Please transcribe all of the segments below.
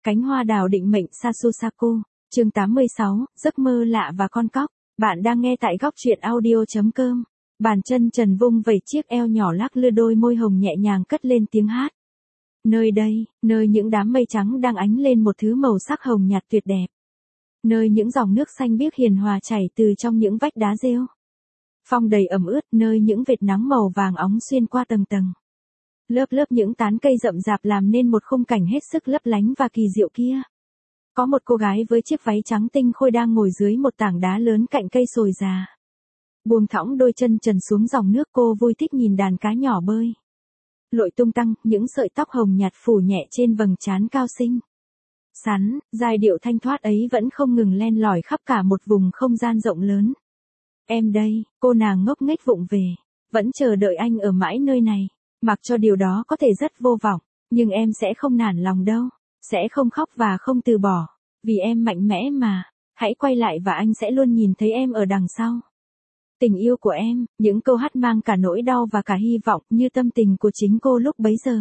Cánh hoa đào định mệnh Sasusako, chương 86, giấc mơ lạ và con cóc. Bạn đang nghe tại góc truyện audio.com. Bàn chân trần vung vẩy chiếc eo nhỏ lắc lư, đôi môi hồng nhẹ nhàng cất lên tiếng hát. Nơi đây, nơi những đám mây trắng đang ánh lên một thứ màu sắc hồng nhạt tuyệt đẹp. Nơi những dòng nước xanh biếc hiền hòa chảy từ trong những vách đá rêu. Phong đầy ẩm ướt, nơi những vệt nắng màu vàng óng xuyên qua tầng tầng. Lớp lớp những tán cây rậm rạp làm nên một khung cảnh hết sức lấp lánh và kỳ diệu kia. Có một cô gái với chiếc váy trắng tinh khôi đang ngồi dưới một tảng đá lớn cạnh cây sồi già. Buông thõng đôi chân trần xuống dòng nước, cô vui thích nhìn đàn cá nhỏ bơi lội tung tăng, những sợi tóc hồng nhạt phủ nhẹ trên vầng trán cao xinh xắn. Giai điệu thanh thoát ấy vẫn không ngừng len lỏi khắp cả một vùng không gian rộng lớn. Em đây, cô nàng ngốc nghếch vụng về, vẫn chờ đợi anh ở mãi nơi này. Mặc cho điều đó có thể rất vô vọng, nhưng em sẽ không nản lòng đâu, sẽ không khóc và không từ bỏ, vì em mạnh mẽ mà. Hãy quay lại và anh sẽ luôn nhìn thấy em ở đằng sau. Tình yêu của em, những câu hát mang cả nỗi đau và cả hy vọng, như tâm tình của chính cô lúc bấy giờ.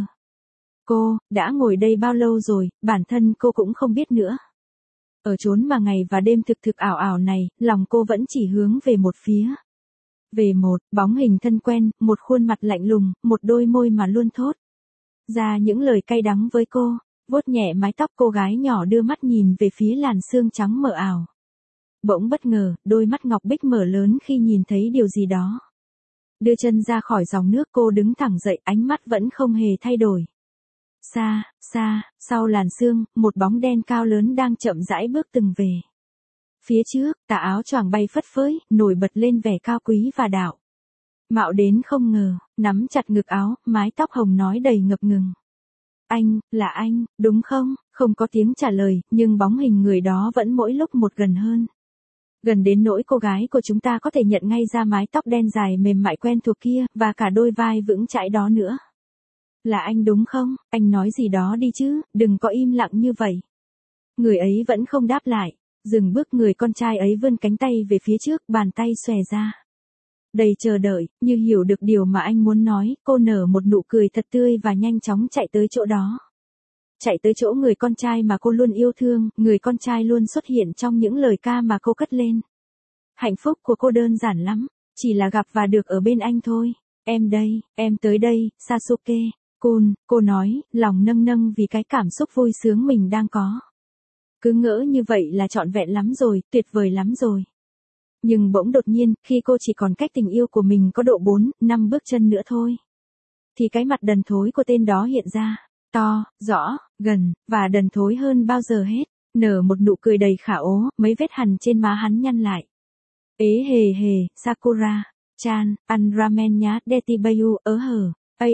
Cô đã ngồi đây bao lâu rồi, bản thân cô cũng không biết nữa. Ở chốn mà ngày và đêm thực ảo ảo này, lòng cô vẫn chỉ hướng về một phía. Về một bóng hình thân quen, một khuôn mặt lạnh lùng, một đôi môi mà luôn thốt ra những lời cay đắng với cô. Vuốt nhẹ mái tóc, cô gái nhỏ đưa mắt nhìn về phía làn sương trắng mờ ảo. Bỗng bất ngờ, đôi mắt ngọc bích mở lớn khi nhìn thấy điều gì đó. Đưa chân ra khỏi dòng nước, cô đứng thẳng dậy, ánh mắt vẫn không hề thay đổi. Xa, xa, sau làn sương, một bóng đen cao lớn đang chậm rãi bước từng về. Phía trước, tà áo choàng bay phất phới, nổi bật lên vẻ cao quý và đạo mạo đến không ngờ, nắm chặt ngực áo, mái tóc hồng nói đầy ngập ngừng. Anh, là anh, đúng không? Không có tiếng trả lời, nhưng bóng hình người đó vẫn mỗi lúc một gần hơn. Gần đến nỗi cô gái của chúng ta có thể nhận ngay ra mái tóc đen dài mềm mại quen thuộc kia, và cả đôi vai vững chãi đó nữa. Là anh đúng không? Anh nói gì đó đi chứ, đừng có im lặng như vậy. Người ấy vẫn không đáp lại. Dừng bước, người con trai ấy vươn cánh tay về phía trước, bàn tay xòe ra. Đầy chờ đợi, như hiểu được điều mà anh muốn nói, cô nở một nụ cười thật tươi và nhanh chóng chạy tới chỗ đó. Chạy tới chỗ người con trai mà cô luôn yêu thương, người con trai luôn xuất hiện trong những lời ca mà cô cất lên. Hạnh phúc của cô đơn giản lắm, chỉ là gặp và được ở bên anh thôi. Em đây, em tới đây, Sasuke-kun, cô nói, lòng nâng nâng vì cái cảm xúc vui sướng mình đang có. Cứ ngỡ như vậy là trọn vẹn lắm rồi, tuyệt vời lắm rồi. Nhưng bỗng đột nhiên, khi cô chỉ còn cách tình yêu của mình có độ 4-5 bước chân nữa thôi, thì cái mặt đần thối của tên đó hiện ra, to, rõ, gần, và đần thối hơn bao giờ hết, nở một nụ cười đầy khả ố, mấy vết hằn trên má hắn nhăn lại. Ế hề hề, Sakura, chan, ăn ramen nhá, detibayu, ớ hở,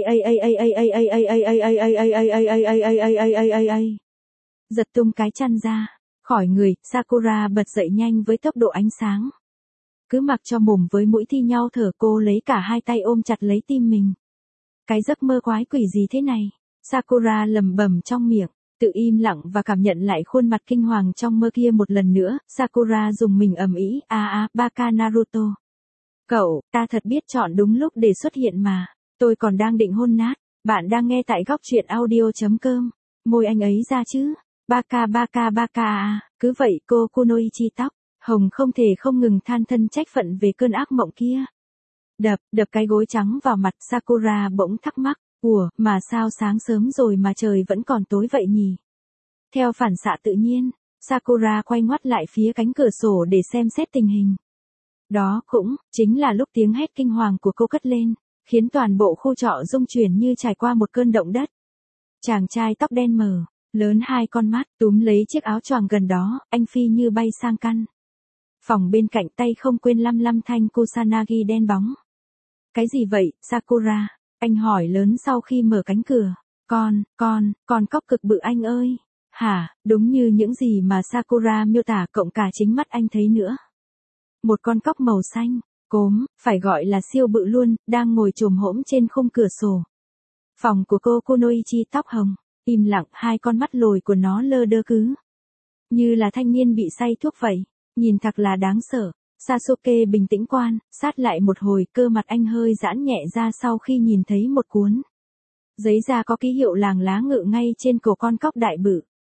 giật tung cái chăn ra khỏi người, Sakura bật dậy nhanh với tốc độ ánh sáng. Cứ mặc cho mồm với mũi thi nhau thở, cô lấy cả hai tay ôm chặt lấy tim mình. Cái giấc mơ quái quỷ gì thế này? Sakura lẩm bẩm trong miệng, tự im lặng và cảm nhận lại khuôn mặt kinh hoàng trong mơ kia một lần nữa. Sakura dùng mình ầm ĩ, Baka Naruto. Cậu, ta thật biết chọn đúng lúc để xuất hiện mà. Tôi còn đang định hôn nát. Bạn đang nghe tại góc truyện audio.com. Môi anh ấy ra chứ. Baka. Cứ vậy cô Kunoichi tóc hồng không thể không ngừng than thân trách phận về cơn ác mộng kia. Đập cái gối trắng vào mặt, Sakura bỗng thắc mắc. Mà sao sáng sớm rồi mà trời vẫn còn tối vậy nhỉ? Theo phản xạ tự nhiên, Sakura quay ngoắt lại phía cánh cửa sổ để xem xét tình hình. Đó cũng chính là lúc tiếng hét kinh hoàng của cô cất lên, khiến toàn bộ khu trọ rung chuyển như trải qua một cơn động đất. Chàng trai tóc đen mờ, lớn hai con mắt, túm lấy chiếc áo choàng gần đó, anh phi như bay sang căn phòng bên cạnh, tay không quên lăm thanh kusanagi đen bóng. Cái gì vậy, Sakura? Anh hỏi lớn sau khi mở cánh cửa. Con cóc cực bự anh ơi. Hả, đúng như những gì mà Sakura miêu tả, cộng cả chính mắt anh thấy nữa. Một con cóc màu xanh, cốm, phải gọi là siêu bự luôn, đang ngồi chồm hổm trên khung cửa sổ. Phòng của cô Kunoichi tóc hồng, im lặng, hai con mắt lồi của nó lơ đơ cứ như là thanh niên bị say thuốc vậy, nhìn thật là đáng sợ. Sasuke bình tĩnh quan sát lại một hồi, cơ mặt anh hơi giãn nhẹ ra sau khi nhìn thấy một cuốn giấy da có ký hiệu làng lá ngự ngay trên cổ con cóc đại bự.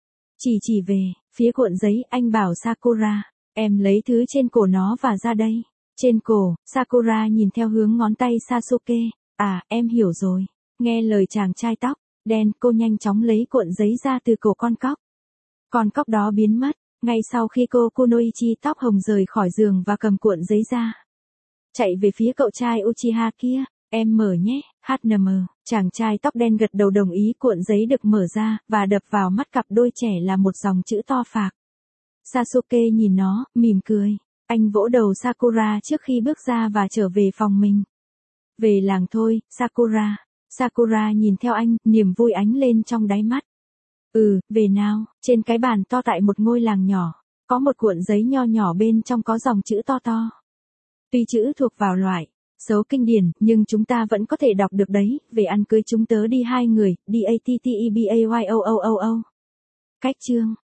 Chỉ về, phía cuộn giấy, anh bảo Sakura, em lấy thứ trên cổ nó và ra đây. Trên cổ, Sakura nhìn theo hướng ngón tay Sasuke, à, em hiểu rồi. Nghe lời chàng trai tóc đen, cô nhanh chóng lấy cuộn giấy ra từ cổ con cóc. Con cóc đó biến mất, ngay sau khi cô Kunoichi tóc hồng rời khỏi giường và cầm cuộn giấy ra. Chạy về phía cậu trai Uchiha kia, em mở nhé, HNM, chàng trai tóc đen gật đầu đồng ý, cuộn giấy được mở ra, và đập vào mắt cặp đôi trẻ là một dòng chữ to phạc. Sasuke nhìn nó, mỉm cười. Anh vỗ đầu Sakura trước khi bước ra và trở về phòng mình. Về làng thôi, Sakura. Sakura nhìn theo anh, niềm vui ánh lên trong đáy mắt. Về nào, trên cái bàn to tại một ngôi làng nhỏ, có một cuộn giấy nho nhỏ bên trong có dòng chữ to to. Tuy chữ thuộc vào loại xấu kinh điển, nhưng chúng ta vẫn có thể đọc được đấy, về ăn cưới chúng tớ đi 2 người, DATTEBAYOOOO. Cách chương